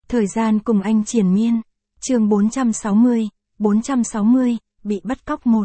Thời gian cùng anh triền miên. Chương 460, bị bắt cóc 1.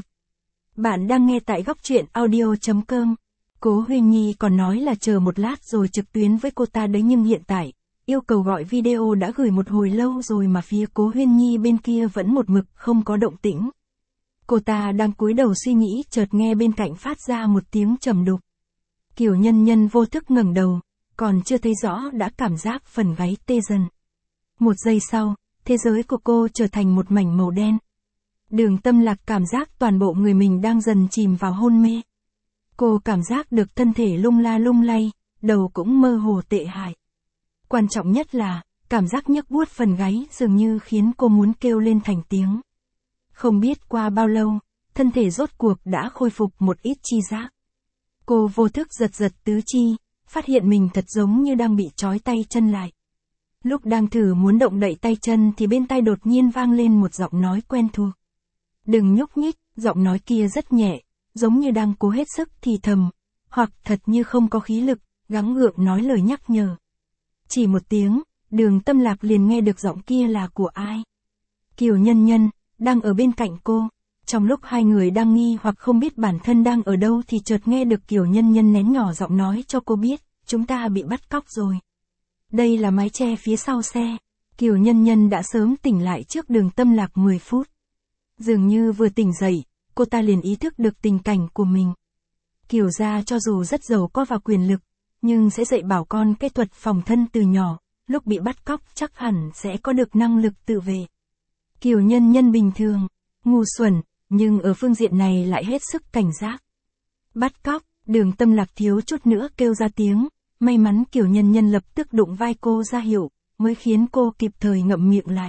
Bạn đang nghe tại góc truyện audio.com. Cố Huyên Nhi còn nói là chờ một lát rồi trực tuyến với cô ta đấy, nhưng hiện tại, yêu cầu gọi video đã gửi một hồi lâu rồi mà phía Cố Huyên Nhi bên kia vẫn một mực không có động tĩnh. Cô ta đang cúi đầu suy nghĩ, chợt nghe bên cạnh phát ra một tiếng trầm đục. Kiều Nhân Nhân vô thức ngẩng đầu, còn chưa thấy rõ đã cảm giác phần gáy tê dần. Một giây sau, thế giới của cô trở thành một mảnh màu đen. Đường Tâm Lạc cảm giác toàn bộ người mình đang dần chìm vào hôn mê. Cô cảm giác được thân thể lung la lung lay, đầu cũng mơ hồ tệ hại. Quan trọng nhất là, cảm giác nhức buốt phần gáy dường như khiến cô muốn kêu lên thành tiếng. Không biết qua bao lâu, thân thể rốt cuộc đã khôi phục một ít chi giác. Cô vô thức giật giật tứ chi, phát hiện mình thật giống như đang bị trói tay chân lại. Lúc đang thử muốn động đậy tay chân thì bên tai đột nhiên vang lên một giọng nói quen thuộc. Đừng nhúc nhích, giọng nói kia rất nhẹ, giống như đang cố hết sức thì thầm, hoặc thật như không có khí lực, gắng gượng nói lời nhắc nhở. Chỉ một tiếng, Đường Tâm Lạc liền nghe được giọng kia là của ai. Kiều Nhân Nhân, đang ở bên cạnh cô. Trong lúc hai người đang nghi hoặc không biết bản thân đang ở đâu thì chợt nghe được Kiều Nhân Nhân nén nhỏ giọng nói cho cô biết, chúng ta bị bắt cóc rồi. Đây là mái che phía sau xe. Kiều Nhân Nhân đã sớm tỉnh lại trước Đường Tâm Lạc 10 phút. Dường như vừa tỉnh dậy, cô ta liền ý thức được tình cảnh của mình. Kiều gia cho dù rất giàu có và quyền lực, nhưng sẽ dạy bảo con cái thuật phòng thân từ nhỏ, lúc bị bắt cóc chắc hẳn sẽ có được năng lực tự vệ. Kiều Nhân Nhân bình thường, ngu xuẩn, nhưng ở phương diện này lại hết sức cảnh giác. Bắt cóc, Đường Tâm Lạc thiếu chút nữa kêu ra tiếng, may mắn Kiều Nhân Nhân lập tức đụng vai cô ra hiệu, mới khiến cô kịp thời ngậm miệng lại.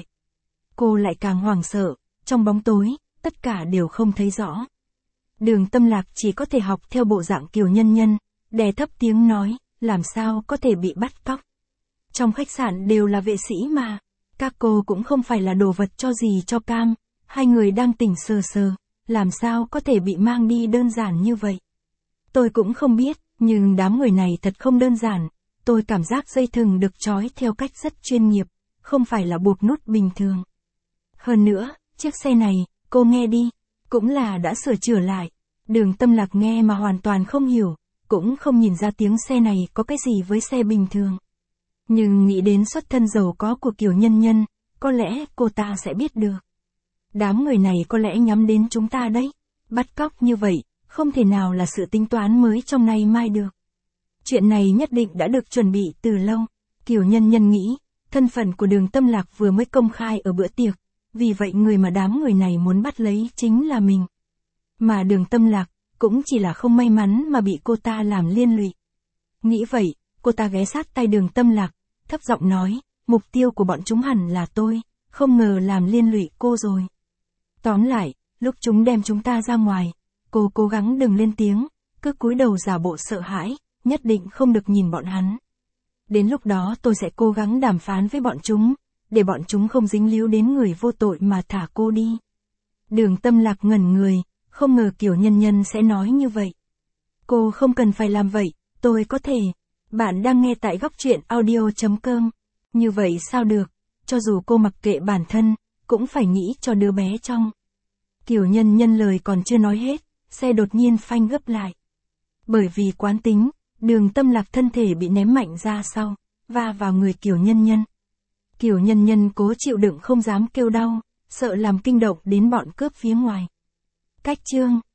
Cô lại càng hoảng sợ, trong bóng tối, tất cả đều không thấy rõ. Đường Tâm Lạc chỉ có thể học theo bộ dạng Kiều Nhân Nhân, đè thấp tiếng nói, làm sao có thể bị bắt cóc. Trong khách sạn đều là vệ sĩ mà, các cô cũng không phải là đồ vật cho gì cho cam, hai người đang tỉnh sờ sờ, làm sao có thể bị mang đi đơn giản như vậy. Tôi cũng không biết, nhưng đám người này thật không đơn giản, tôi cảm giác dây thừng được trói theo cách rất chuyên nghiệp, không phải là buộc nút bình thường. Hơn nữa, chiếc xe này, cô nghe đi, cũng là đã sửa chữa lại. Đường Tâm Lạc nghe mà hoàn toàn không hiểu, cũng không nhìn ra tiếng xe này có cái gì với xe bình thường. Nhưng nghĩ đến xuất thân giàu có của Kiều Nhân Nhân, có lẽ cô ta sẽ biết được. Đám người này có lẽ nhắm đến chúng ta đấy. Bắt cóc như vậy, không thể nào là sự tính toán mới trong nay mai được. Chuyện này nhất định đã được chuẩn bị từ lâu. Kiều Nhân Nhân nghĩ, thân phận của Đường Tâm Lạc vừa mới công khai ở bữa tiệc, vì vậy người mà đám người này muốn bắt lấy chính là mình. Mà Đường Tâm Lạc, cũng chỉ là không may mắn mà bị cô ta làm liên lụy. Nghĩ vậy, cô ta ghé sát tai Đường Tâm Lạc, thấp giọng nói, mục tiêu của bọn chúng hẳn là tôi, không ngờ làm liên lụy cô rồi. Tóm lại, lúc chúng đem chúng ta ra ngoài, cô cố gắng đừng lên tiếng, cứ cúi đầu giả bộ sợ hãi, nhất định không được nhìn bọn hắn. Đến lúc đó tôi sẽ cố gắng đàm phán với bọn chúng, để bọn chúng không dính líu đến người vô tội mà thả cô đi. Đường Tâm Lạc ngẩn người, không ngờ Kiều Nhân Nhân sẽ nói như vậy. Cô không cần phải làm vậy, tôi có thể. Bạn đang nghe tại góc truyện audio.com. Như vậy sao được, cho dù cô mặc kệ bản thân, cũng phải nghĩ cho đứa bé trong. Kiều Nhân Nhân lời còn chưa nói hết, xe đột nhiên phanh gấp lại. Bởi vì quán tính, Đường Tâm Lạc thân thể bị ném mạnh ra sau, va vào người Kiều Nhân Nhân. Kiều Nhân Nhân cố chịu đựng không dám kêu đau, sợ làm kinh động đến bọn cướp phía ngoài. Cách chương